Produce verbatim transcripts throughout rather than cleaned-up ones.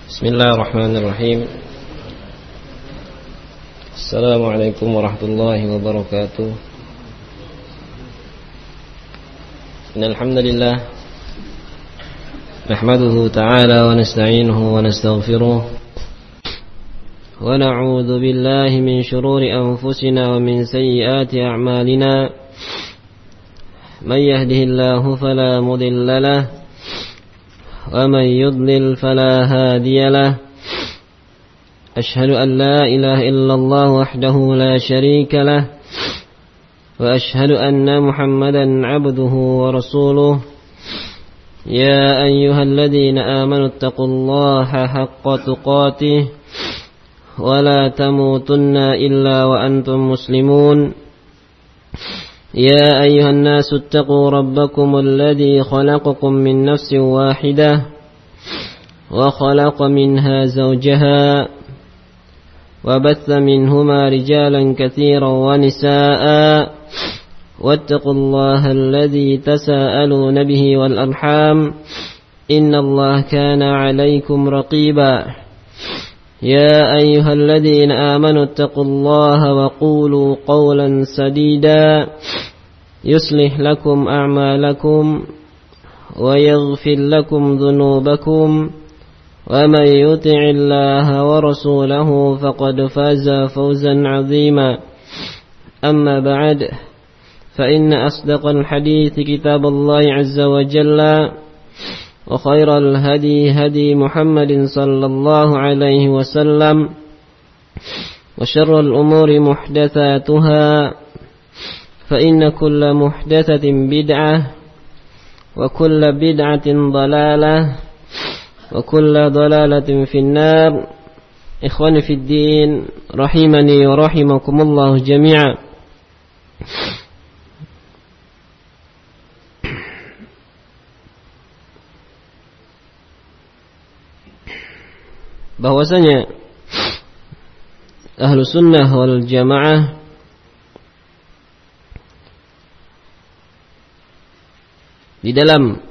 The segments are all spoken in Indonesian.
Bismillahirrahmanirrahim. Assalamualaikum warahmatullahi wabarakatuh. Innal hamdalillah nahmaduhu ta'ala wa nasta'inuhu wa nastaghfiruh wa na'udzu billahi min shururi anfusina wa min sayyiati a'malina. Man yahdihillahu fala mudilla lahu ومن يضلل فلا هادي له. أشهد أن لا إله إلا الله وحده لا شريك له وأشهد أن محمدا عبده ورسوله. يا أيها الذين آمنوا اتقوا الله حق تقاته ولا تموتن إلا وأنتم مسلمون. يا أيها الناس اتقوا ربكم الذي خلقكم من نفس واحدة وخلق منها زوجها وبث منهما رجالا كثيرا ونساء واتقوا الله الذي تساءلون به والأرحام إن الله كان عليكم رقيبا. يا أيها الذين آمنوا اتقوا الله وقولوا قولا سديدا يصلح لكم أعمالكم ويغفر لكم ذنوبكم ومن يطع الله ورسوله فقد فاز فوزا عظيما. أما بعد فإن أصدق الحديث كتاب الله عز وجل وخير الهدي هدي محمد صلى الله عليه وسلم وشر الأمور محدثاتها فإن كل محدثة بدعة وكل بدعة ضلالة وكل ضلالة في النار. إخواني في الدين رحمني ورحمكم الله جميعا. Bahwasanya ahlu sunnah wal jamaah di dalam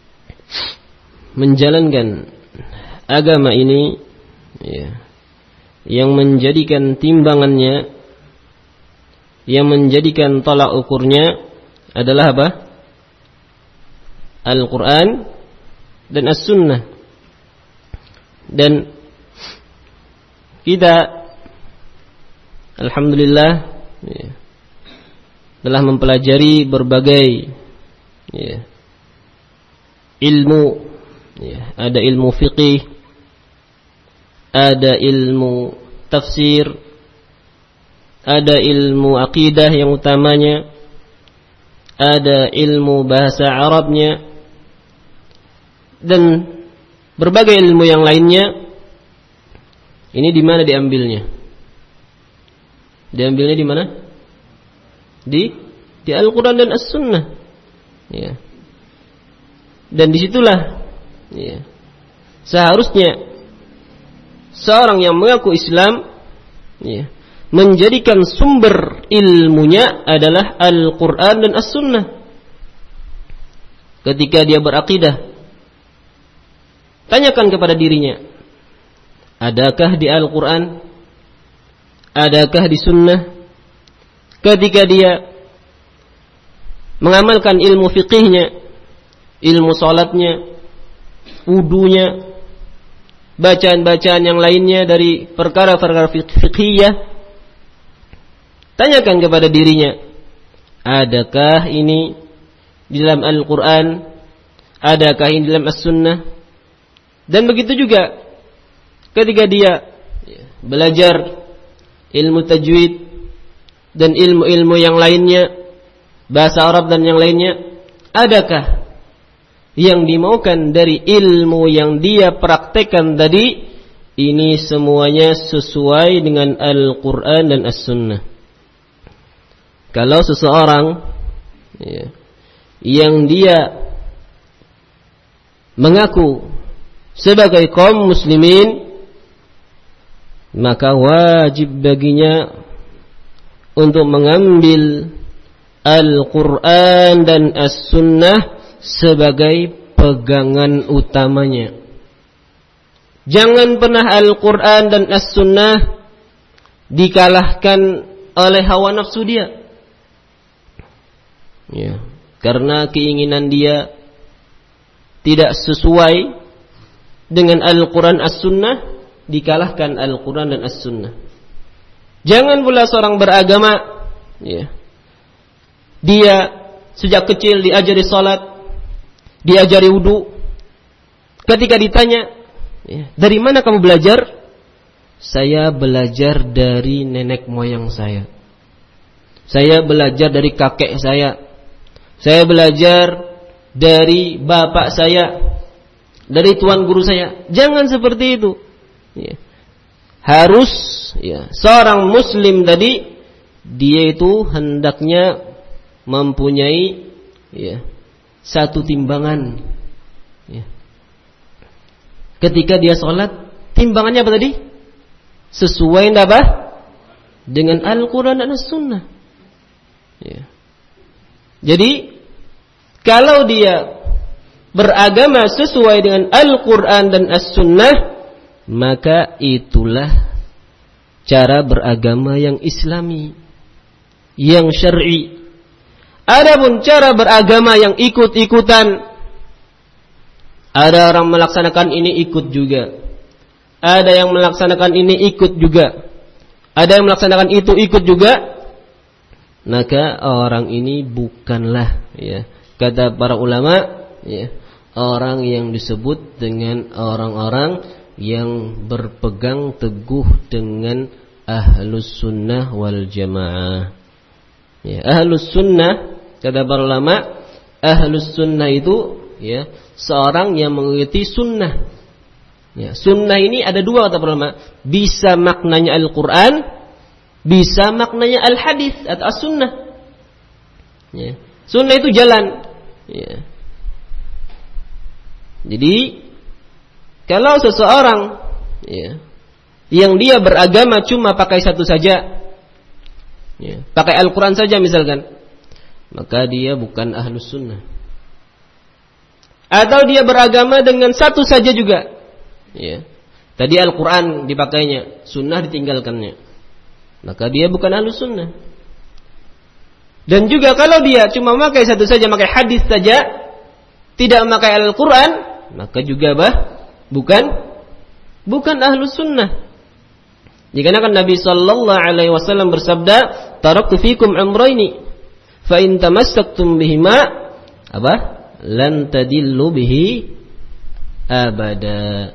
menjalankan agama ini ya, yang menjadikan timbangannya, yang menjadikan tolak ukurnya adalah apa? Al-Quran dan As-Sunnah. Dan kita alhamdulillah ya, telah mempelajari berbagai ya, ilmu ya, ada ilmu fiqih, ada ilmu tafsir, ada ilmu akidah yang utamanya, ada ilmu bahasa Arabnya, dan berbagai ilmu yang lainnya. Ini di mana diambilnya? Diambilnya di mana? Di di Al-Quran dan As-Sunnah. Ya. Dan disitulah ya, seharusnya seorang yang mengaku Islam ya, menjadikan sumber ilmunya adalah Al-Quran dan As-Sunnah. Ketika dia berakidah, tanyakan kepada dirinya, adakah di Al-Quran, adakah di Sunnah? Ketika dia mengamalkan ilmu fiqihnya, ilmu salatnya, wudunya, bacaan-bacaan yang lainnya dari perkara-perkara fiqhiyah, tanyakan kepada dirinya, adakah ini di dalam Al-Quran, adakah ini di dalam As-Sunnah? Dan begitu juga ketika dia belajar ilmu tajwid dan ilmu-ilmu yang lainnya, bahasa Arab dan yang lainnya, adakah yang dimaukan dari ilmu yang dia praktekkan tadi ini semuanya sesuai dengan Al-Quran dan As-Sunnah? Kalau seseorang ya, yang dia mengaku sebagai kaum muslimin, maka wajib baginya untuk mengambil Al-Quran dan As-Sunnah sebagai pegangan utamanya. Jangan pernah Al-Quran dan As-Sunnah dikalahkan oleh hawa nafsu dia. Ya, karena keinginan dia tidak sesuai dengan Al-Quran As-Sunnah, dikalahkan Al-Quran dan As-Sunnah. Jangan pula seorang beragama, ya, dia sejak kecil diajari salat, diajari wudu. Ketika ditanya, ya, dari mana kamu belajar? Saya belajar dari nenek moyang saya. Saya belajar dari kakek saya. Saya belajar dari bapak saya, dari tuan guru saya. Jangan seperti itu. Ya. Harus, ya, seorang muslim tadi, dia itu hendaknya mempunyai, ya, satu timbangan. Ya. Ketika dia sholat, timbangannya apa tadi? Sesuai apa? Dengan Al-Quran dan As-Sunnah. Ya. Jadi kalau dia beragama sesuai dengan Al-Quran dan As-Sunnah, maka itulah cara beragama yang Islami, yang syar'i. Adapun cara beragama yang ikut-ikutan, ada orang melaksanakan ini ikut juga, ada yang melaksanakan ini ikut juga, ada yang melaksanakan itu ikut juga, maka orang ini bukanlah, ya, kata para ulama, ya, orang yang disebut dengan orang-orang yang berpegang teguh dengan ahlus sunnah wal jamaah. Ya, ahlus sunnah, kata para ulama, ahlus sunnah itu, ya, seorang yang mengikuti sunnah. Ya, sunnah ini ada dua, kata para ulama. Bisa maknanya Al-Quran, bisa maknanya Al-Hadis atau As-Sunnah. Ya, sunnah itu jalan. Ya. Jadi kalau seseorang, ya, yang dia beragama cuma pakai satu saja, ya, pakai Al-Quran saja misalkan, maka dia bukan ahlus sunnah. Atau dia beragama dengan satu saja juga, ya, tadi Al-Quran dipakainya, sunnah ditinggalkannya, maka dia bukan ahlus sunnah. Dan juga kalau dia cuma memakai satu saja, memakai hadis saja, tidak memakai Al-Quran, maka juga bah, bukan bukan ahlus sunnah. Dikarenakan Nabi sallallahu alaihi wasallam bersabda, "Taraktu fikum amrayni, fa in tamassaktum bihima apa? Lan tadillu bihi abada."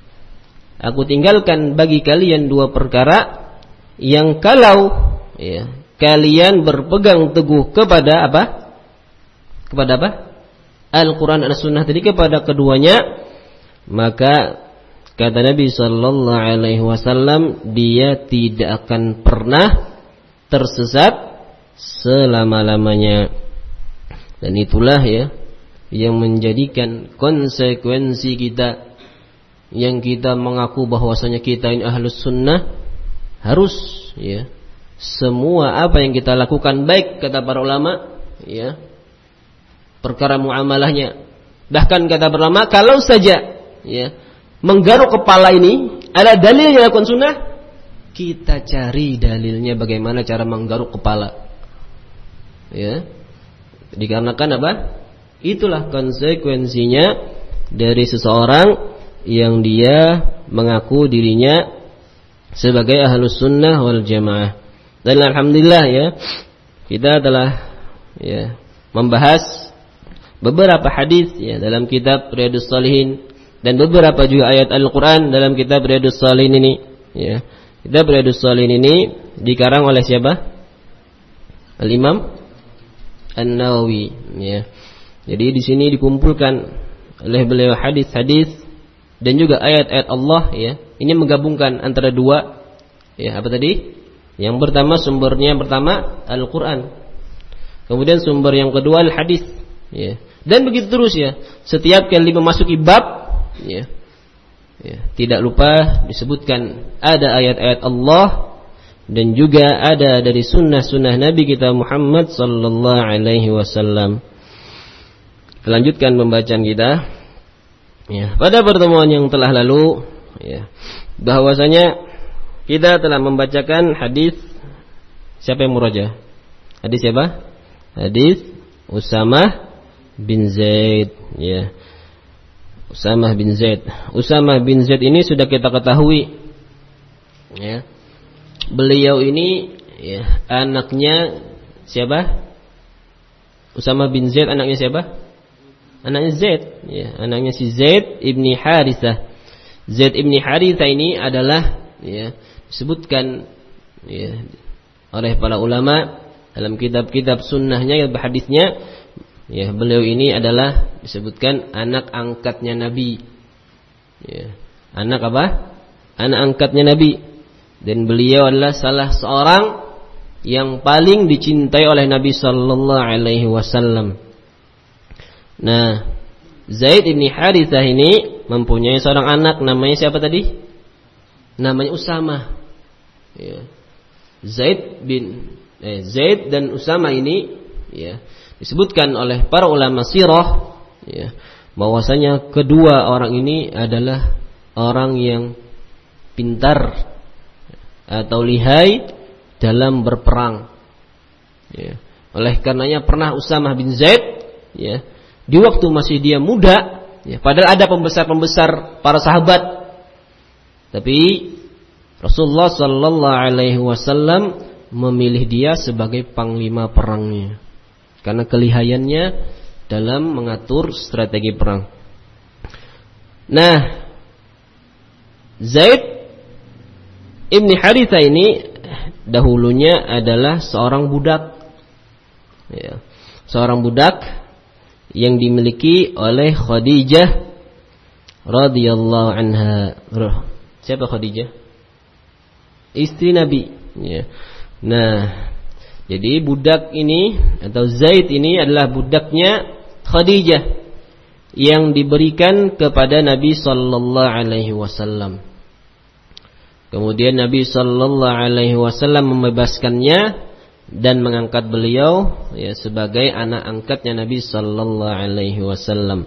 Aku tinggalkan bagi kalian dua perkara yang kalau, ya, kalian berpegang teguh kepada apa? Kepada apa? Al-Quran dan As-Sunnah tadi, kepada keduanya, maka kata Nabi sallallahu alaihi wasallam, dia tidak akan pernah tersesat selama-lamanya. Dan itulah, ya, yang menjadikan konsekuensi kita, yang kita mengaku bahwasanya kita ini ahlus sunnah, harus, ya, semua apa yang kita lakukan, baik kata para ulama, ya, perkara muamalahnya, bahkan kata para ulama, kalau saja, ya, menggaruk kepala ini ada dalil yang dilakukan sunnah, kita cari dalilnya bagaimana cara menggaruk kepala, ya. Dikarenakan apa? Itulah konsekuensinya dari seseorang yang dia mengaku dirinya sebagai ahlus sunnah wal jamaah. Dan alhamdulillah, ya, kita telah, ya, membahas beberapa hadis, ya, dalam kitab Riyadhus Shalihin, dan beberapa juga ayat Al-Quran dalam kitab Riyadhus Shalihin ini, ya. Kitab Riyadhus Shalihin ini dikarang oleh siapa? Al-Imam An-Nawawi, ya. Jadi di sini dikumpulkan oleh beliau hadis-hadis dan juga ayat-ayat Allah, ya. Ini menggabungkan antara dua, ya, apa tadi? Yang pertama sumbernya yang pertama Al-Quran, kemudian sumber yang kedua Al-Hadis, ya. Dan begitu terus, ya. Setiap kali memasuki bab, ya, ya, tidak lupa disebutkan ada ayat-ayat Allah dan juga ada dari sunnah-sunnah Nabi kita Muhammad sallallahu alaihi wasallam. Lanjutkan pembacaan kita, ya. Pada pertemuan yang telah lalu ya, bahwasanya kita telah membacakan hadis siapa yang murajaah? Hadis siapa? Hadis Usamah bin Zaid, ya. Usamah bin Zaid. Usamah bin Zaid ini sudah kita ketahui, ya. Beliau ini, ya, anaknya siapa? Usamah bin Zaid anaknya siapa? Anaknya Zaid, ya, anaknya si Zaid ibni Harithah. Zaid ibni Harithah ini adalah, ya, disebutkan, ya, oleh para ulama dalam kitab-kitab sunnahnya, hadisnya, ya, beliau ini adalah disebutkan anak angkatnya Nabi, ya, anak apa? Anak angkatnya Nabi, dan beliau adalah salah seorang yang paling dicintai oleh Nabi Sallallahu Alaihi Wasallam. Nah, Zaid ibni Harithah ini mempunyai seorang anak, namanya siapa tadi? Namanya Usamah. Ya. Zaid bin eh, Zaid dan Usamah ini, ya, disebutkan oleh para ulama sirah, ya, bahwasanya kedua orang ini adalah orang yang pintar atau lihai dalam berperang. Ya. Oleh karenanya pernah Usamah bin Zaid, ya, di waktu masih dia muda, ya, padahal ada pembesar-pembesar para sahabat, tapi Rasulullah Sallallahu Alaihi Wasallam memilih dia sebagai panglima perangnya karena kelihayannya dalam mengatur strategi perang. Nah, Zaid ibni Harithah ini dahulunya adalah seorang budak, ya, seorang budak yang dimiliki oleh Khadijah radhiyallahu anha. Siapa Khadijah? Istri Nabi, ya. Nah, jadi budak ini atau Zaid ini adalah budaknya Khadijah yang diberikan kepada Nabi sallallahu alaihi wasallam. Kemudian Nabi sallallahu alaihi wasallam membebaskannya dan mengangkat beliau, ya, sebagai anak angkatnya Nabi sallallahu alaihi wasallam.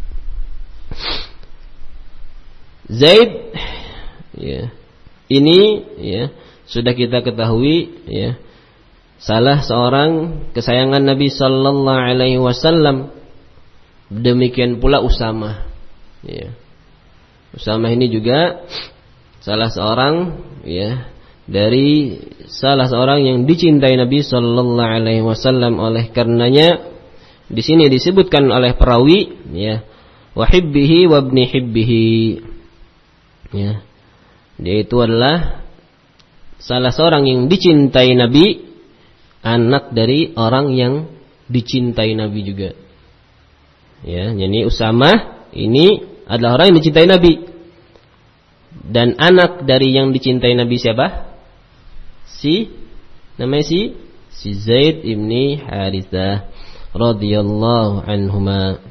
Zaid, ya, ini, ya, sudah kita ketahui, ya, salah seorang kesayangan Nabi sallallahu alaihi wasallam. Demikian pula Usamah, ya. Usamah ini juga salah seorang, ya, dari salah seorang yang dicintai Nabi sallallahu alaihi wasallam. Oleh karenanya di sini disebutkan oleh perawi, ya, wa hibbihi wa ibni hibbihi, ya, dia itu adalah salah seorang yang dicintai Nabi, anak dari orang yang dicintai Nabi juga, ya. Jadi Usamah ini adalah orang yang dicintai Nabi, dan anak dari yang dicintai Nabi siapa? Si namanya si si Zaid ibni Harithah radhiyallahu anhuma.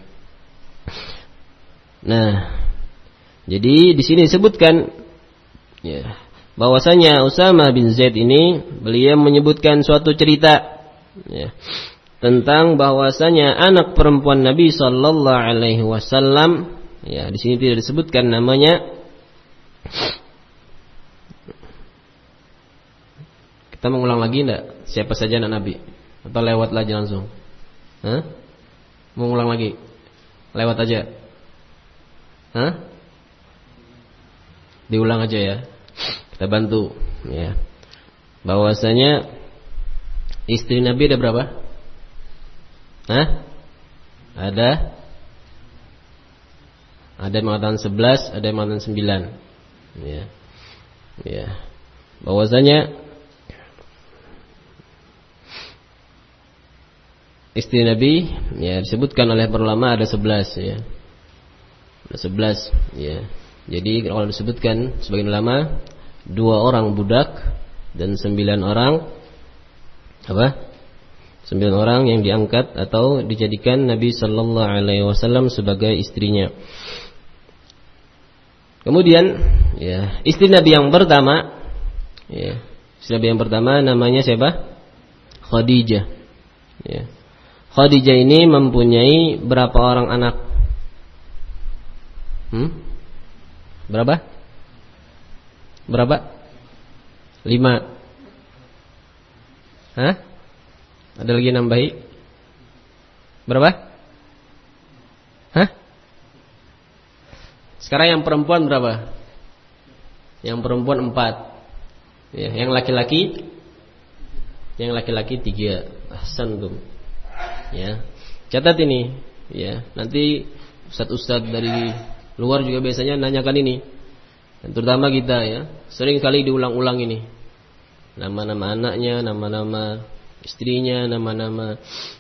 Nah, jadi di sini disebutkan, ya, bahwasanya Usamah bin Zaid ini beliau menyebutkan suatu cerita, ya, tentang bahwasanya anak perempuan Nabi sallallahu alaihi wasallam, ya, di sini tidak disebutkan namanya. Kita mengulang lagi enggak? Siapa saja anak Nabi? Atau lewat aja langsung? Hah? Mengulang lagi? Lewat aja? Hah? Diulang aja, ya. Kita bantu, ya. Bahwasanya istri Nabi ada berapa? Hah? Ada? Ada yang mengatakan sebelas, ada yang mengatakan sembilan. Ya. Ya. Bahwasanya istri Nabi, ya, disebutkan oleh para ulama ada sebelas, ya. Ada sebelas, ya. Jadi kalau disebutkan sebagian ulama dua orang budak dan sembilan orang apa? Sembilan orang yang diangkat atau dijadikan Nabi sallallahu alaihi wasallam sebagai istrinya. Kemudian, ya, istri Nabi yang pertama, ya, istri Nabi yang pertama namanya siapa? Khadijah. Ya. Khadijah ini mempunyai berapa orang anak? Hmm? Berapa? Berapa? Lima. Hah? Ada lagi nambahi? Berapa? Hah? Sekarang yang perempuan berapa? Yang perempuan empat. Ya, yang laki-laki? Yang laki-laki tiga. Ahsantum. Ya. Catat ini. Ya, nanti ustadz-ustadz dari luar juga biasanya nanyakan ini. Dan terutama kita ya, sering kali diulang-ulang ini. Nama-nama anaknya, nama-nama istrinya, nama-nama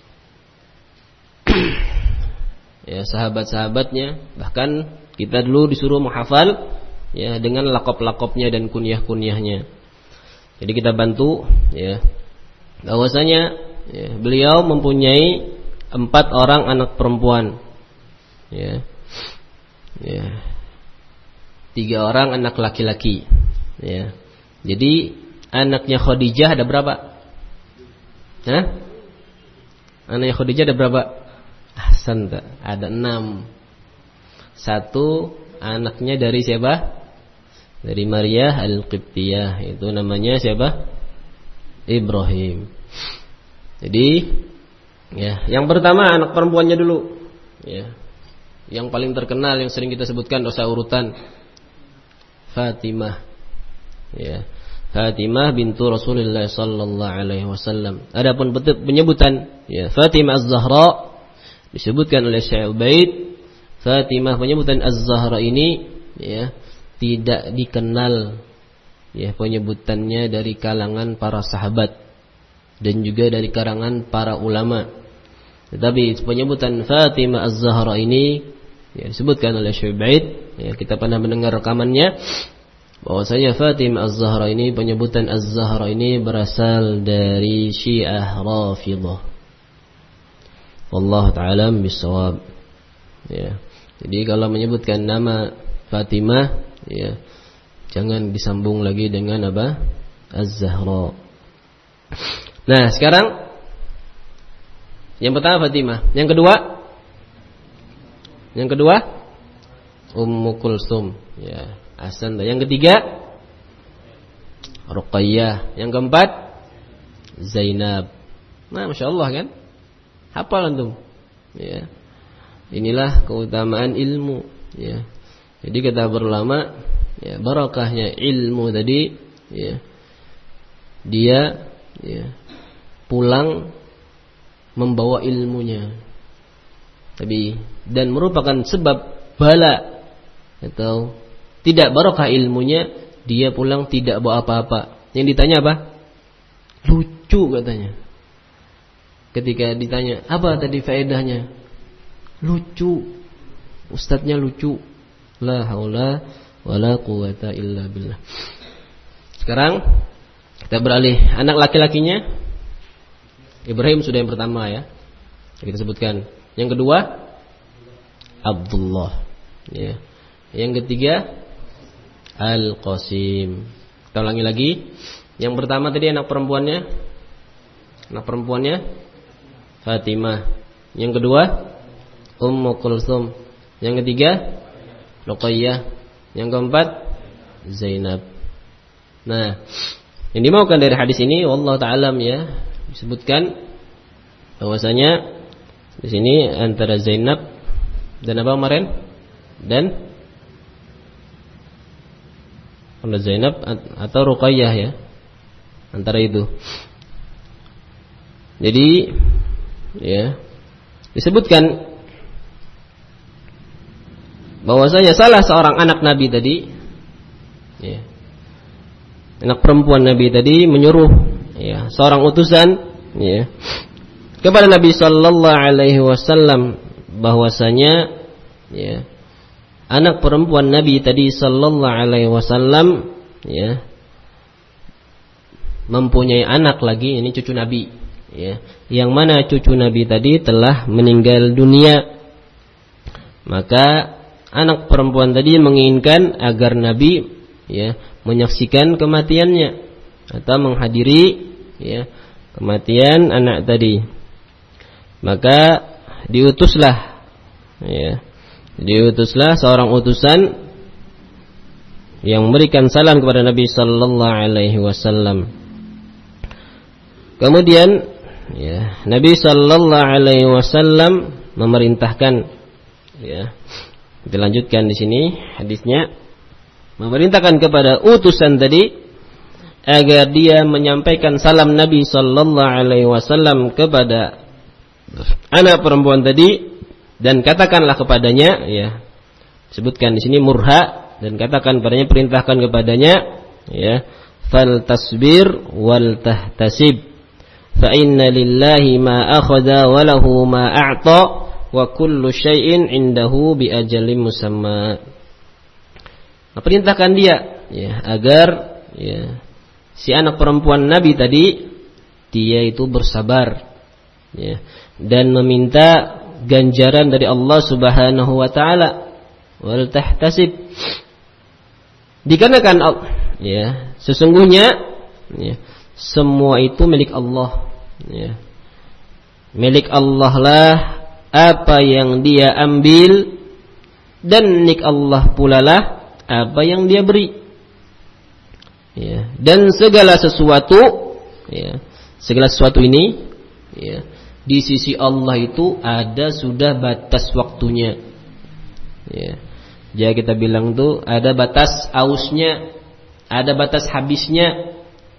ya sahabat-sahabatnya. Bahkan kita dulu disuruh menghafal ya dengan lakop-lakopnya dan kunyah-kunyahnya. Jadi kita bantu ya bahwasanya ya, beliau mempunyai empat orang anak perempuan. Ya. Ya. Tiga orang anak laki-laki. Ya. Jadi anaknya Khadijah ada berapa? Hah? Anaknya Khadijah ada berapa? Ahsan, ada enam. Satu anaknya dari siapa? Dari Maria Al-Qibtiyah. Itu namanya siapa? Ibrahim. Jadi ya, yang pertama anak perempuannya dulu. Ya. Yang paling terkenal yang sering kita sebutkan dosa urutan Fatimah. Ya. Fatimah bintu Rasulullah sallallahu alaihi wasallam. Adapun penyebutan ya Fatimah Az-Zahra disebutkan oleh Syekh Ubaid, Fatimah penyebutan Az-Zahra ini ya tidak dikenal ya penyebutannya dari kalangan para sahabat dan juga dari kalangan para ulama. Tetapi penyebutan Fatimah Az-Zahra ini ya disebutkan oleh Syekh Ubaid, ya kita pernah mendengar rekamannya bahwasanya Fatimah Az-Zahra ini penyebutan Az-Zahra ini berasal dari Syiah Rafidhah. Wallahu ta'ala bisawab. Ya. Jadi kalau menyebutkan nama Fatimah ya jangan disambung lagi dengan apa? Az-Zahra. Nah, sekarang yang pertama Fatimah, yang kedua Yang kedua Ummu Kulsum ya. Ahsan. Yang ketiga Ruqayyah. Yang keempat Zainab. Nah, Masya Allah kan, hafal antum ya. Inilah keutamaan ilmu ya. Jadi kata berulama ya, barakahnya ilmu tadi ya, dia ya, pulang membawa ilmunya. Tapi dan merupakan sebab bala atau tidak barokah ilmunya, dia pulang tidak bawa apa-apa. Yang ditanya apa? Lucu katanya. Ketika ditanya, apa tadi faedahnya? Lucu. Ustadznya lucu. La haula wala quwata illa billah. Sekarang kita beralih, anak laki-lakinya Ibrahim sudah yang pertama ya, kita sebutkan. Yang kedua Abdullah ya. Yang ketiga Al-Qasim. Kita ulangi lagi. Yang pertama tadi anak perempuannya Anak perempuannya Fatimah. Yang kedua Ummu Kulsum. Yang ketiga Ruqayyah. Yang keempat Zainab. Nah, yang dimaukan dari hadis ini wallahu ta'ala ya, disebutkan bahwasanya di sini antara Zainab dan apa kemarin? Dan antara Zainab atau Ruqayyah ya. Antara itu. Jadi ya disebutkan bahwasanya salah seorang anak Nabi tadi ya, anak perempuan Nabi tadi menyuruh ya seorang utusan ya kepada Nabi sallallahu alaihi wasallam bahwasanya ya anak perempuan Nabi tadi sallallahu alaihi wasallam ya mempunyai anak lagi, ini cucu Nabi ya, yang mana cucu Nabi tadi telah meninggal dunia. Maka anak perempuan tadi menginginkan agar Nabi ya menyaksikan kematiannya atau menghadiri ya kematian anak tadi. Maka diutuslah ya, diutuslah seorang utusan yang memberikan salam kepada Nabi sallallahu alaihi wasallam. Kemudian ya, Nabi sallallahu alaihi wasallam memerintahkan, ya. Kita lanjutkan di sini hadisnya, memerintahkan kepada utusan tadi agar dia menyampaikan salam Nabi sallallahu alaihi wasallam kepada anak perempuan tadi, dan katakanlah kepadanya, ya. Sebutkan di sini Murha, dan katakan padanya, perintahkan kepadanya, ya, fal tasbir wal tahtasib fa inna lillahi ma akhadha wa lahu ma a'ta wa kullu syai'in indahu bi ajalin musamma. Perintahkan dia, ya, agar, ya, si anak perempuan Nabi tadi, dia itu bersabar, ya, dan meminta ganjaran dari Allah Subhanahu wa taala, wal tahtasib, dikarenakan, ya, sesungguhnya, ya, semua itu milik Allah, ya. Milik Allah lah apa yang dia ambil, dan milik Allah pula lah apa yang dia beri, ya. Dan segala sesuatu, ya, segala sesuatu ini, ya, di sisi Allah itu ada sudah batas waktunya, ya. Jadi kita bilang tuh ada batas ausnya, ada batas habisnya,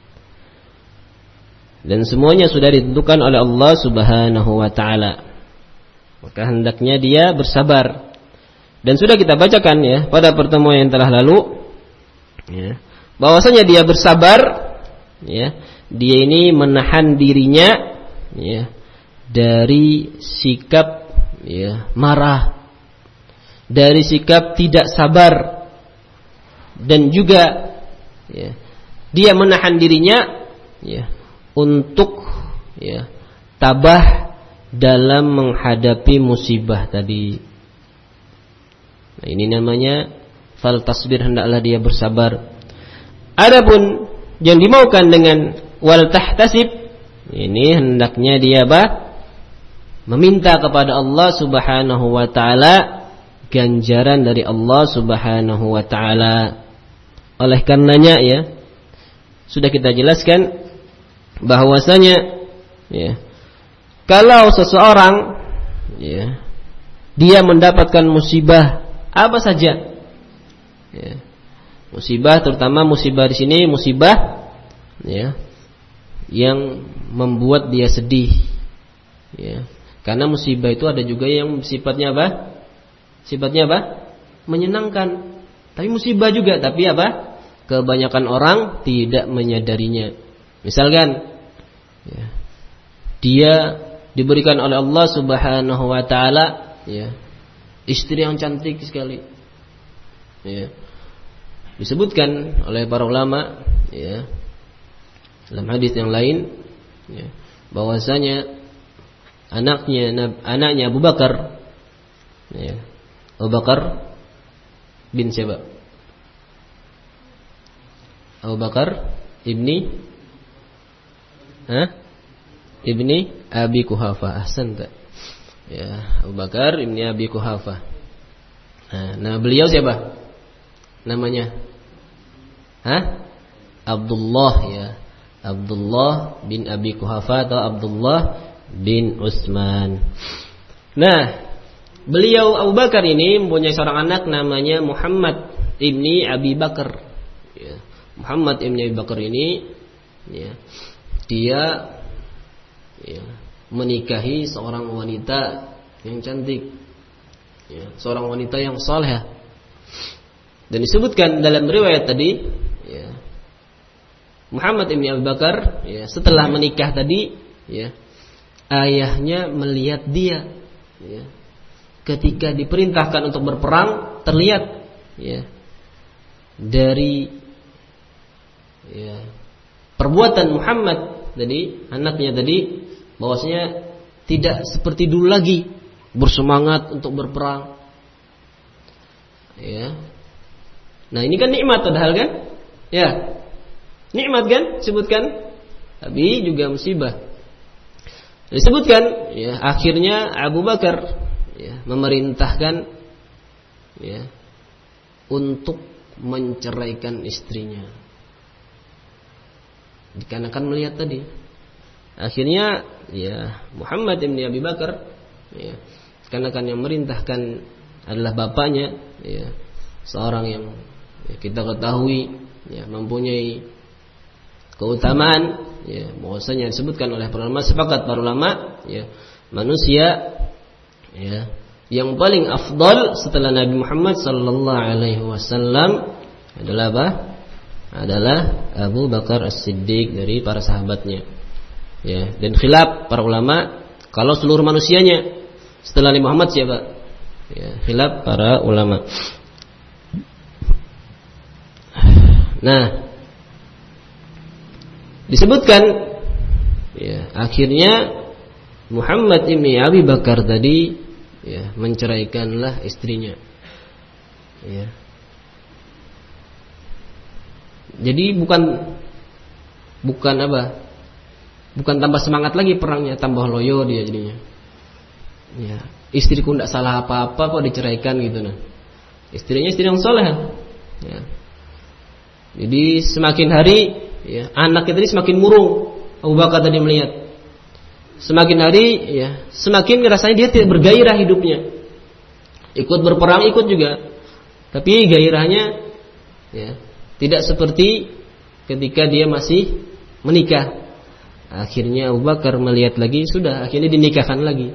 dan semuanya sudah ditentukan oleh Allah Subhanahu wa taala. Maka hendaknya dia bersabar. Dan sudah kita bacakan, ya, pada pertemuan yang telah lalu, ya, bahwasanya dia bersabar, ya, dia ini menahan dirinya, ya, dari sikap, ya, marah, dari sikap tidak sabar, dan juga, ya, dia menahan dirinya, ya, untuk, ya, tabah dalam menghadapi musibah tadi. Nah, ini namanya fal tasbir, hendaklah dia bersabar. Adapun yang dimaukan dengan wal tahtasib, ini hendaknya dia apa? Meminta kepada Allah Subhanahu wa taala ganjaran dari Allah Subhanahu wa taala. Oleh karenanya, ya, sudah kita jelaskan bahwasanya, ya, kalau seseorang, ya, dia mendapatkan musibah apa saja, ya, musibah, terutama musibah di sini musibah, ya, yang membuat dia sedih, ya, karena musibah itu ada juga yang sifatnya apa? Sifatnya apa? Menyenangkan. Tapi musibah juga, tapi apa? Kebanyakan orang tidak menyadarinya. Misalkan, ya, dia diberikan oleh Allah Subhanahu wa taala, ya, istri yang cantik sekali, ya. Disebutkan oleh para ulama, ya, dalam hadis yang lain, ya, bahwasanya anaknya anaknya Abu Bakar, ya, Abu Bakar bin siapa? Abu Bakar ibni, Hah? Ibni Abi Kuhafa. Ahsanta. Ya, Abu Bakar ibni Abi Kuhafa. Nah, nama beliau siapa? Namanya? Hah? Abdullah, ya. Abdullah bin Abi Kuhafa atau Abdullah bin Utsman. Nah, beliau Abu Bakar ini mempunyai seorang anak namanya Muhammad ibni Abi Bakar, ya. Muhammad ibni Abi Bakar ini, ya, dia, ya, menikahi seorang wanita yang cantik, ya, seorang wanita yang saleh. Dan disebutkan dalam riwayat tadi, ya, Muhammad ibni Abi Bakar, ya, setelah menikah tadi, ya, ayahnya melihat dia, ya, ketika diperintahkan untuk berperang, terlihat, ya, dari, ya, perbuatan Muhammad tadi, anaknya tadi, bahwasanya tidak seperti dulu lagi bersemangat untuk berperang, ya. Nah, ini kan nikmat padahal kan, ya, nikmat kan, sebutkan, tapi juga musibah. Disebutkan, ya, akhirnya Abu Bakar, ya, memerintahkan, ya, untuk menceraikan istrinya. Dikarenakan melihat tadi. Akhirnya ya Muhammad bin Abi Bakar ya, dikarenakan yang merintahkan adalah bapaknya ya, seorang yang ya, kita ketahui ya, mempunyai keutamaan ya, bahwasanya disebutkan oleh para ulama, sepakat para ulama ya, manusia ya yang paling afdal setelah Nabi Muhammad sallallahu alaihi wasallam adalah apa? Adalah Abu Bakar As-Siddiq dari para sahabatnya. Ya, dan khilaf para ulama kalau seluruh manusianya setelah Nabi Muhammad siapa? Ya, khilaf para ulama. Nah, disebutkan ya, akhirnya Muhammad ibn Abi Bakar tadi ya, menceraikanlah istrinya. Ya. Jadi bukan bukan apa? Bukan tambah semangat lagi perangnya, tambah loyo dia jadinya. Ya, istriku tidak salah apa-apa kok diceraikan gitu nah. Istrinya istri yang soleh. Ya. Jadi semakin hari ya, anaknya tadi semakin murung. Abu Bakar tadi melihat. Semakin hari ya, semakin ngerasanya dia tidak bergairah hidupnya. Ikut berperang ikut juga. Tapi gairahnya ya, tidak seperti ketika dia masih menikah. Akhirnya Abu Bakar melihat lagi, sudah akhirnya dinikahkan lagi.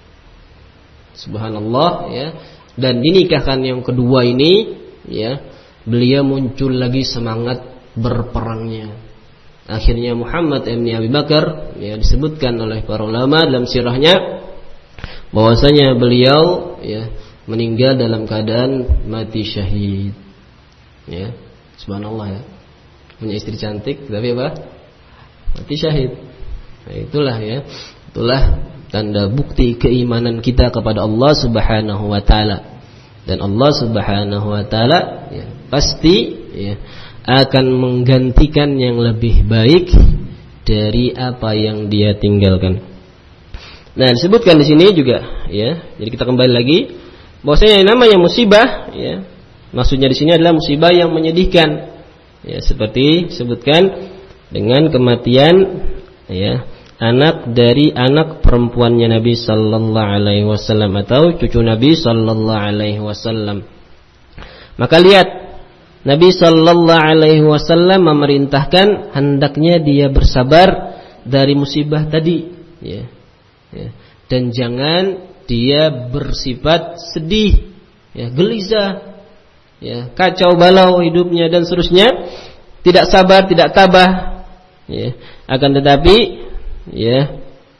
Subhanallah ya. Dan dinikahkan yang kedua ini ya, beliau muncul lagi semangat berperangnya. Akhirnya Muhammad ibn Abi Bakar ya, disebutkan oleh para ulama dalam sirahnya bahwasanya beliau ya, meninggal dalam keadaan mati syahid. Ya, subhanallah ya. Punya istri cantik tapi apa? Mati syahid. Nah, itulah ya. Itulah tanda bukti keimanan kita kepada Allah Subhanahu wa taala. Dan Allah Subhanahu wa taala ya, pasti ya, akan menggantikan yang lebih baik dari apa yang dia tinggalkan. Nah, disebutkan di sini juga ya. Jadi kita kembali lagi bahwasanya yang namanya musibah ya, maksudnya di sini adalah musibah yang menyedihkan. Ya, seperti disebutkan dengan kematian ya, anak dari anak perempuannya Nabi sallallahu alaihi wasallam atau cucu Nabi sallallahu alaihi wasallam. Maka lihat Nabi sallallahu alaihi wasallam memerintahkan hendaknya dia bersabar dari musibah tadi ya. Ya. Dan jangan dia bersifat sedih ya, gelisah ya, kacau balau hidupnya dan seterusnya, tidak sabar, tidak tabah ya. Akan tetapi ya,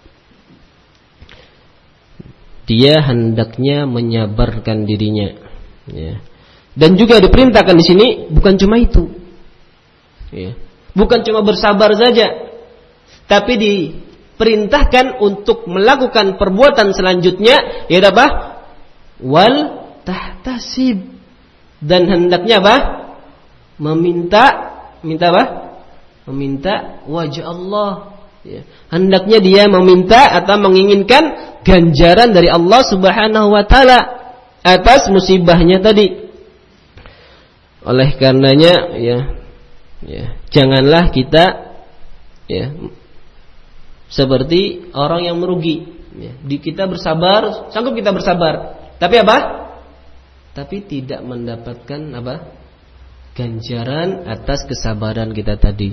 dia hendaknya menyabarkan dirinya ya. Dan juga diperintahkan di sini bukan cuma itu ya. Bukan cuma bersabar saja, tapi diperintahkan untuk melakukan perbuatan selanjutnya yaitu apa? Wal tahtasib. Dan hendaknya apa? Meminta minta apa? Meminta wajah Allah ya. Hendaknya dia meminta atau menginginkan ganjaran dari Allah Subhanahu wa taala atas musibahnya tadi. Oleh karenanya ya, ya, janganlah kita ya seperti orang yang merugi ya. Di kita bersabar, sanggup kita bersabar, tapi apa? Tapi tidak mendapatkan apa? Ganjaran atas kesabaran kita tadi.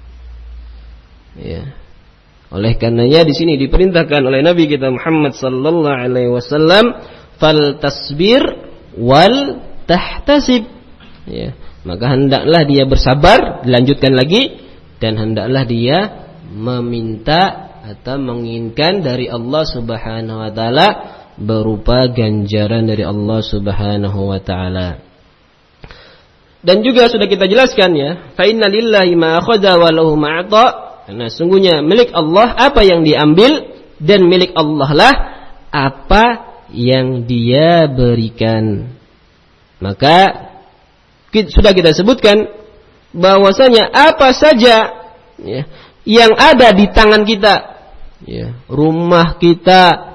Ya. Oleh karenanya di sini diperintahkan oleh Nabi kita Muhammad sallallahu alaihi wasallam, fal tasbir wal tahtasib. Ya, maka hendaklah dia bersabar, dilanjutkan lagi, dan hendaklah dia meminta atau menginginkan dari Allah Subhanahu wa taala berupa ganjaran dari Allah Subhanahu wa taala. Dan juga sudah kita jelaskan ya, fa inna lillahi ma akhadha wa lahu ma ata. Karena sungguhnya milik Allah apa yang diambil, dan milik Allah lah apa yang dia berikan. Maka sudah kita sebutkan bahwasanya apa saja ya, yang ada di tangan kita ya, rumah kita,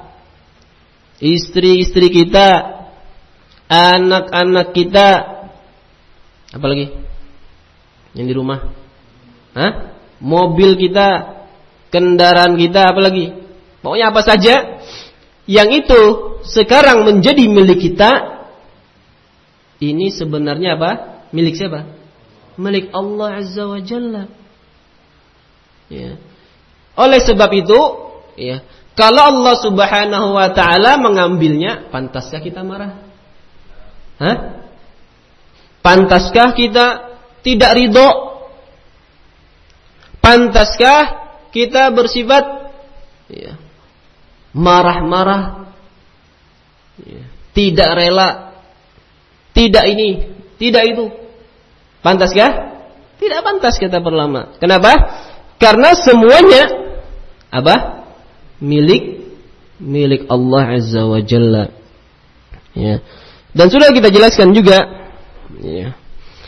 istri-istri kita, anak-anak kita, Apalagi? Yang di rumah? Hah? Mobil kita, kendaraan kita, apalagi? Pokoknya apa saja yang itu sekarang menjadi milik kita, ini sebenarnya apa? Milik siapa? Milik Allah Azza wa Jalla. Ya. Oleh sebab itu, ya, kalau Allah Subhanahu wa taala mengambilnya, pantaskah kita marah? Hah? Pantaskah kita tidak ridho? Pantaskah kita bersifat ya, marah-marah? Ya, tidak rela? Tidak ini, tidak itu. Pantaskah? Tidak pantas kita berlama. Kenapa? Karena semuanya apa? Milik milik Allah Azza wa Jalla. Ya. Dan sudah kita jelaskan juga, ya.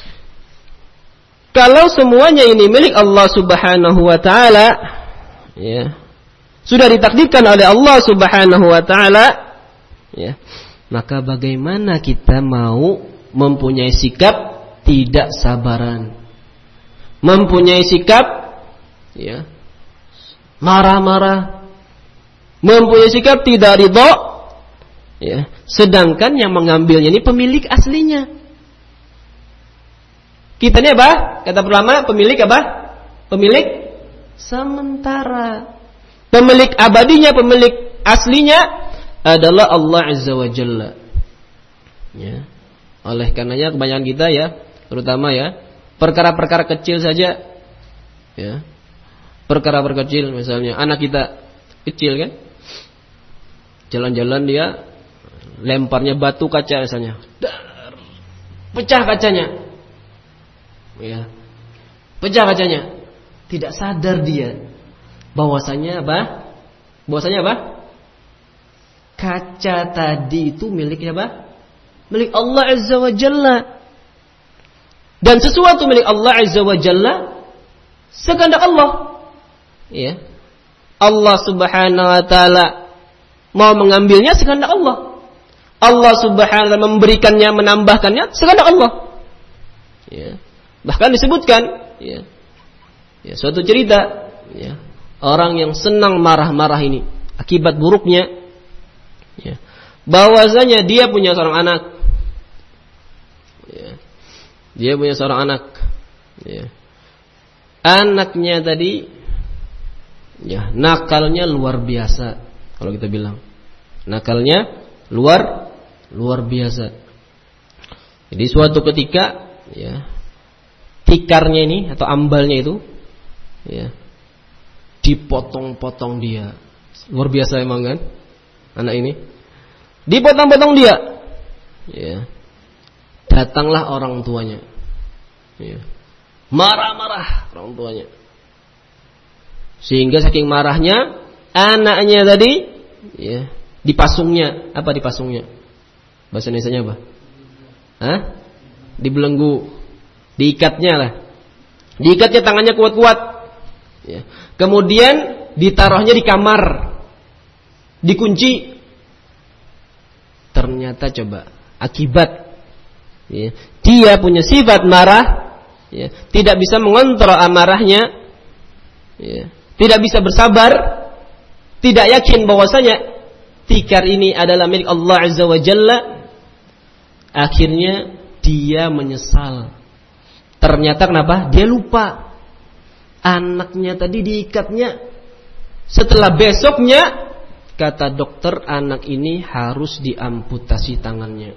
Kalau semuanya ini milik Allah Subhanahu wa taala, ya. Sudah ditakdirkan oleh Allah Subhanahu wa taala, ya. Maka bagaimana kita mau mempunyai sikap tidak sabaran? Mempunyai sikap ya, marah-marah, mempunyai sikap tidak ridho, ya, sedangkan yang mengambilnya ini pemilik aslinya. Kita ini apa? Kata ulama, pemilik apa? Pemilik sementara. Pemilik abadinya, pemilik aslinya adalah Allah Azza wa Jalla. Ya. Oleh karenanya kebanyakan kita ya, terutama ya, perkara-perkara kecil saja, ya, perkara-perkara kecil, misalnya anak kita kecil kan, jalan-jalan dia lemparnya batu kaca misalnya, dar, pecah kacanya, ya, pecah kacanya, tidak sadar dia bahwasanya apa? Bahwasanya apa? Kaca tadi itu milik apa? Milik Allah Azza wa Jalla. Dan sesuatu milik Allah Azza wa Jalla sekehendak Allah. Ya. Allah Subhanahu wa taala mau mengambilnya sekehendak Allah. Allah Subhanahu wa taala memberikannya, menambahkannya sekehendak Allah. Ya. Bahkan disebutkan, ya. Ya, suatu cerita, ya. Orang yang senang marah-marah ini akibat buruknya, ya. Bahwasanya dia punya seorang anak. Ya. Dia punya seorang anak, ya. Anaknya tadi, ya, nakalnya luar biasa. Kalau kita bilang, nakalnya luar luar biasa. Jadi suatu ketika, ya, tikarnya ini atau ambalnya itu, ya, dipotong-potong dia. Luar biasa emang kan, anak ini. Dipotong-potong dia, ya. Datanglah orang tuanya, ya. Marah-marah orang tuanya, sehingga saking marahnya anaknya tadi, ya, dipasungnya. Apa dipasungnya? Bahasa Indonesianya apa? Hah? Dibelenggu, diikatnya lah, diikatnya tangannya kuat-kuat, ya. Kemudian ditaruhnya di kamar, dikunci. Ternyata coba akibat, ya, dia punya sifat marah, ya, tidak bisa mengontrol amarahnya, ya, tidak bisa bersabar, tidak yakin bahwasanya tikar ini adalah milik Allah Azza wa Jalla. Akhirnya dia menyesal. Ternyata kenapa? Dia lupa anaknya tadi diikatnya. Setelah besoknya, kata dokter, anak ini harus diamputasi tangannya.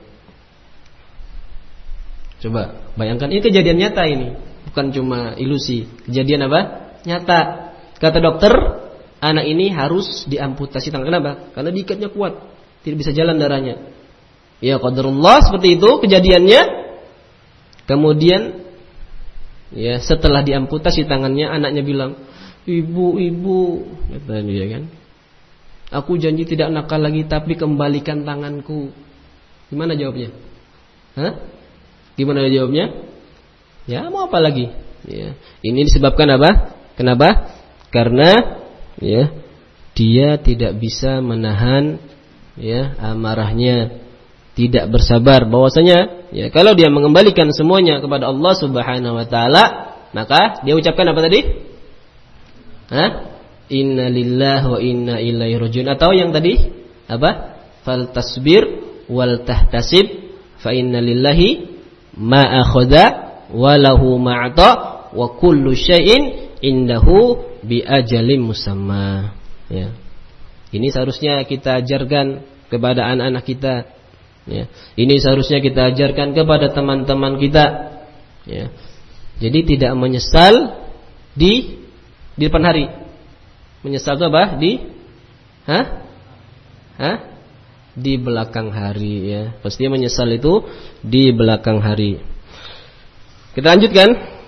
Coba bayangkan, ini kejadian nyata ini, bukan cuma ilusi. Kejadian apa? Nyata. Kata dokter, anak ini harus diamputasi tangan. Kenapa? Karena diikatnya kuat, tidak bisa jalan darahnya. Ya qadarullah, seperti itu kejadiannya. Kemudian, ya, setelah diamputasi tangannya, anaknya bilang, "Ibu, ibu," kata dia kan, "aku janji tidak nakal lagi, tapi kembalikan tanganku." Gimana jawabnya? Hah? Gimana jawabnya? Ya, mau apa lagi? Ya, ini disebabkan apa? Kenapa? Karena, ya, dia tidak bisa menahan, ya, amarahnya, tidak bersabar. Bahwasanya ya, kalau dia mengembalikan semuanya kepada Allah Subhanahu wa taala, maka dia ucapkan apa tadi? Hah? Inna lillahi wa inna ilaihi rajiun. Atau yang tadi apa? Fal tasbir wal tahtasib fa inna lillahi ma akhadha wa lahu ma ata wa kullu syai'in indahu bi ajalin musamma. Ya. Ini seharusnya kita ajarkan kepada anak-anak kita. Ya. Ini seharusnya kita ajarkan kepada teman-teman kita. Ya. Jadi tidak menyesal di di depan hari. Menyesal itu apa? Di Hah? Hah? Di belakang hari, ya. Pasti menyesal itu di belakang hari. Kita lanjutkan.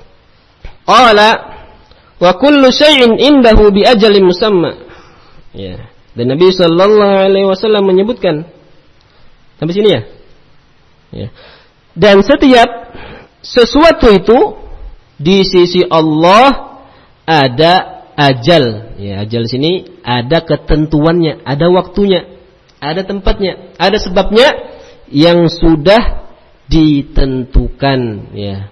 Qala wa kullu syai'in indahu bi ajalin musamma. Ya. Dan Nabi sallallahu alaihi wasallam menyebutkan sampai sini ya. Ya. Dan setiap sesuatu itu di sisi Allah ada ajal. Ya, ajal sini ada ketentuannya, ada waktunya, ada tempatnya, ada sebabnya yang sudah ditentukan, ya.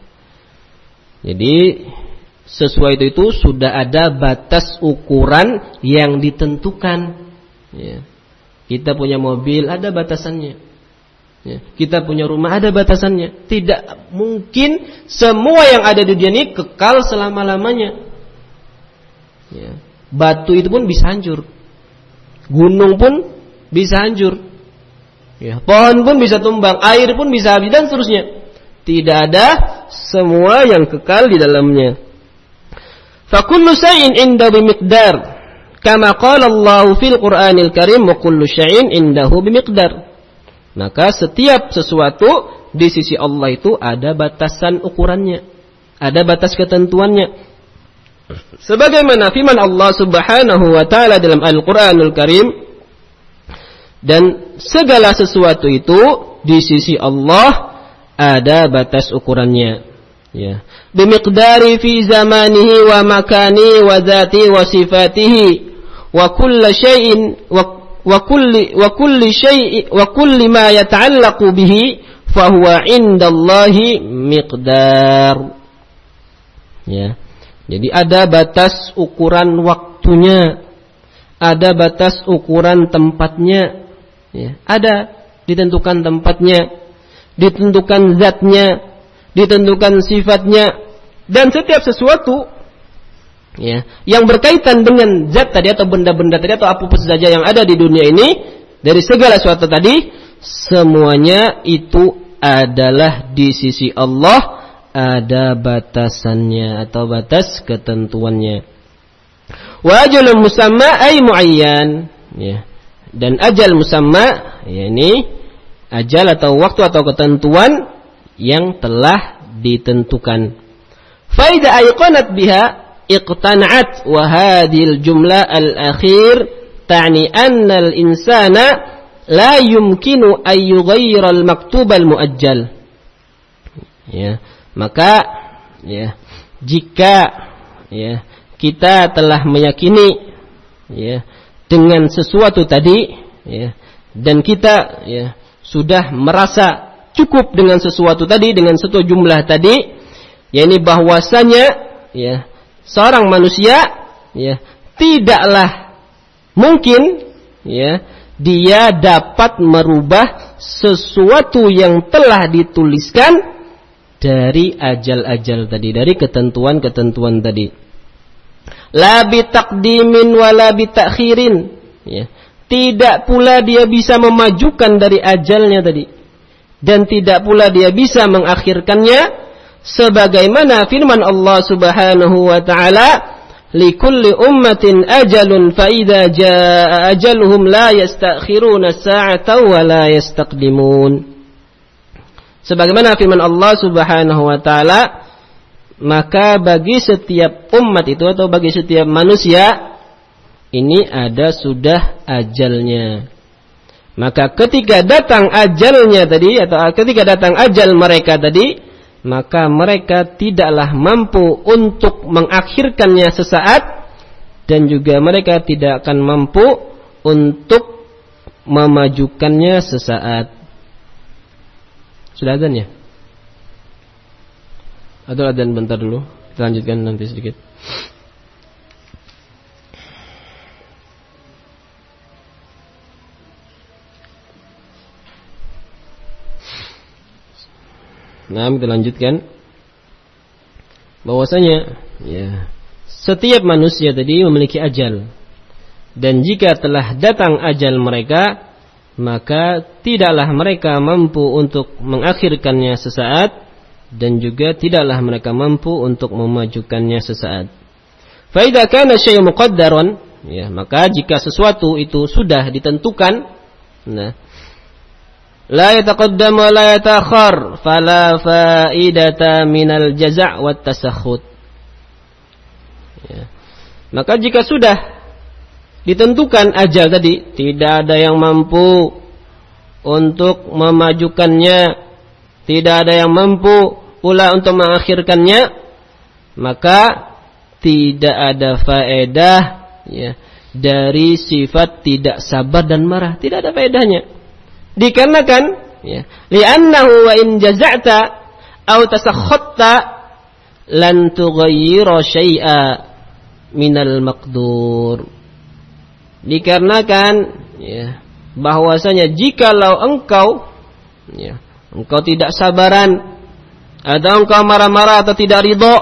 Jadi sesuai itu, itu sudah ada batas ukuran yang ditentukan. Ya. Kita punya mobil ada batasannya. Ya. Kita punya rumah ada batasannya. Tidak mungkin semua yang ada di dunia ini kekal selama-lamanya. Ya. Batu itu pun bisa hancur. Gunung pun bisa hancur. Ya. Pohon pun bisa tumbang, air pun bisa habis dan seterusnya. Tidak ada semua yang kekal di dalamnya. Fa kullu syai'in indahu bimiqdar. Kama qala Allah fil Qur'anil Karim wa kullu syai'in indahu bimiqdar. Maka setiap sesuatu di sisi Allah itu ada batasan ukurannya, ada batas ketentuannya. Sebagaimana firman Allah Subhanahu wa taala dalam Al-Qur'anul Karim, dan segala sesuatu itu di sisi Allah ada batas ukurannya. Ya. Bimiqdari fi zamanihi wa makani wa dzati wa sifatihi wa kulli syai'in wa wa kulli wa kulli syai' wa kulli ma yata'allaqu bihi fa huwa 'indallahi miqdar. Ya. Jadi ada batas ukuran waktunya, ada batas ukuran tempatnya. Ya. Ada ditentukan tempatnya, ditentukan zatnya, ditentukan sifatnya, dan setiap sesuatu ya yang berkaitan dengan zat tadi atau benda-benda tadi atau apapun saja yang ada di dunia ini, dari segala sesuatu tadi, semuanya itu adalah di sisi Allah ada batasannya atau batas ketentuannya. Wa ajalun musamma ay muayyan, ya. Dan ajal musamma, ya, ini ajal atau waktu atau ketentuan yang telah ditentukan. Faida ayqanat biha iqtana'at wa hadhil jumlah al-akhir ta'ni anna al-insana la yumkinu ay yughayyira al-maktub al-muajjal. Ya, maka ya jika ya kita telah meyakini ya dengan sesuatu tadi ya, dan kita ya sudah merasa cukup dengan sesuatu tadi, dengan satu jumlah tadi, yakni bahwasanya ya seorang manusia ya tidaklah mungkin ya dia dapat merubah sesuatu yang telah dituliskan dari ajal-ajal tadi, dari ketentuan-ketentuan tadi. La bi taqdimin wala bi ta'khirin, ya. Tidak pula dia bisa memajukan dari ajalnya tadi, dan tidak pula dia bisa mengakhirkannya, sebagaimana firman Allah Subhanahu wa taala, likulli ummatin ajalun fa idza jaa ajaluhum la yastakhiruna sa'atan wa la yastaqdimun. Sebagaimana firman Allah Subhanahu wa taala, maka bagi setiap umat itu atau bagi setiap manusia ini ada sudah ajalnya. Maka ketika datang ajalnya tadi atau ketika datang ajal mereka tadi, maka mereka tidaklah mampu untuk mengakhirkannya sesaat, dan juga mereka tidak akan mampu untuk memajukannya sesaat. Sudah azan ya? Atau adzan bentar dulu. Kita lanjutkan nanti sedikit. Nah, kita lanjutkan. Bahwasanya ya, setiap manusia tadi memiliki ajal. Dan jika telah datang ajal mereka, maka tidaklah mereka mampu untuk mengakhirkannya sesaat, dan juga tidaklah mereka mampu untuk memajukannya sesaat. Fa idza kana syai'un muqaddaran, ya, maka jika sesuatu itu sudah ditentukan, nah, la yataqaddam wa la yata'akhkhar, fala fa'idata minal jaza' wat tasakhut. Ya. Maka jika sudah ditentukan ajal tadi, tidak ada yang mampu untuk memajukannya, tidak ada yang mampu pula untuk mengakhirkannya, maka tidak ada faedah ya, dari sifat tidak sabar dan marah, tidak ada faedahnya. Dikarenakan ya, li'annahu wa in jaza'ta aw tasakhatta lan tughayyira syai'a minal maqdur. Dikarenakan ya, bahwasanya jikalau engkau ya, engkau tidak sabaran atau engkau marah-marah atau tidak ridho,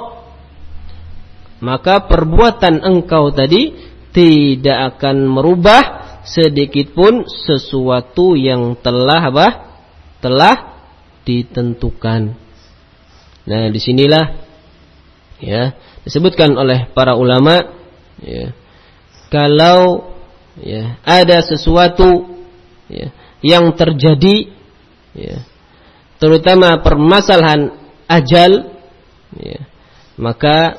maka perbuatan engkau tadi tidak akan merubah sedikit pun sesuatu yang telah apa? Telah ditentukan. Nah, disinilah ya disebutkan oleh para ulama ya, kalau ya, ada sesuatu ya, yang terjadi ya, terutama permasalahan ajal ya, maka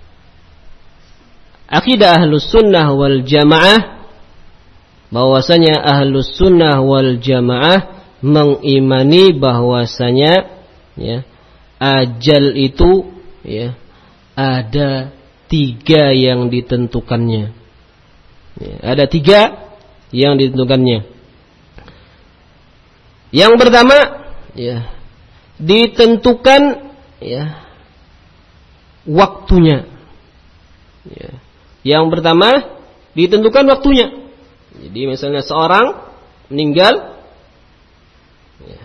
akidah ahlus sunnah wal jamaah, bahwasanya ahlus sunnah wal jamaah mengimani bahwasanya ya, ajal itu ya, ada tiga yang ditentukannya. Ya, ada tiga yang ditentukannya. Yang pertama, ya, ditentukan ya, waktunya. Ya. Yang pertama ditentukan waktunya. Jadi misalnya seorang meninggal, ya,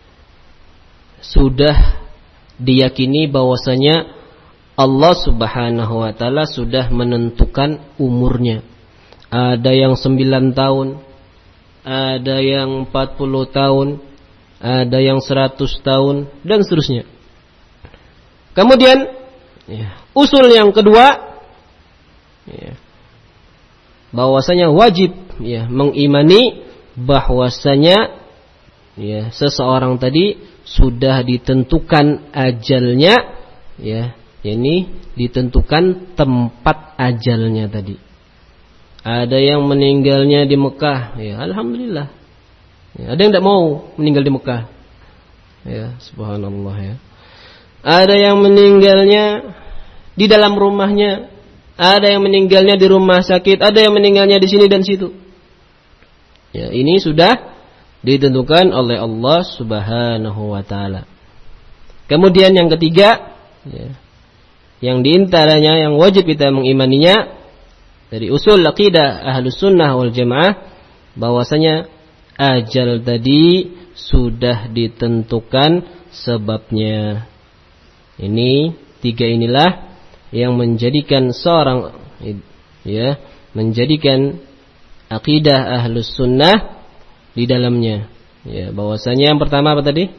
sudah diyakini bahwasanya Allah Subhanahu wa taala sudah menentukan umurnya. Ada yang sembilan tahun, ada yang empat puluh tahun, ada yang seratus tahun, dan seterusnya. Kemudian ya, usul yang kedua ya, bahwasanya wajib ya, mengimani bahwasanya ya, seseorang tadi sudah ditentukan ajalnya ya, ini ditentukan tempat ajalnya tadi. Ada yang meninggalnya di Mekah, ya alhamdulillah. Ya, ada yang tidak mau meninggal di Mekah, ya subhanallah ya. Ada yang meninggalnya di dalam rumahnya, ada yang meninggalnya di rumah sakit, ada yang meninggalnya di sini dan situ. Ya, ini sudah ditentukan oleh Allah Subhanahu wa taala. Kemudian yang ketiga, ya, yang diantaranya yang wajib kita mengimaninya dari usul aqidah ahlus sunnah wal jamaah, bahwasanya ajal tadi sudah ditentukan sebabnya. Ini tiga inilah yang menjadikan seorang ya, menjadikan aqidah ahlus sunnah di dalamnya. Ya, bahwasanya yang pertama apa tadi?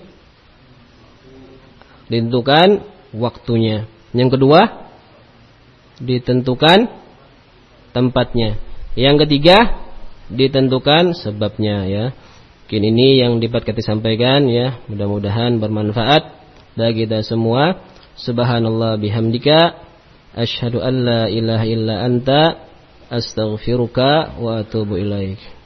Ditentukan waktunya. Yang kedua, ditentukan tempatnya. Yang ketiga, ditentukan sebabnya ya. Mungkin ini yang dapat kita sampaikan ya. Mudah-mudahan bermanfaat bagi kita semua. Subhanallah bihamdika, asyhadu an la ilaha illa anta, astaghfiruka wa atubu ilaik.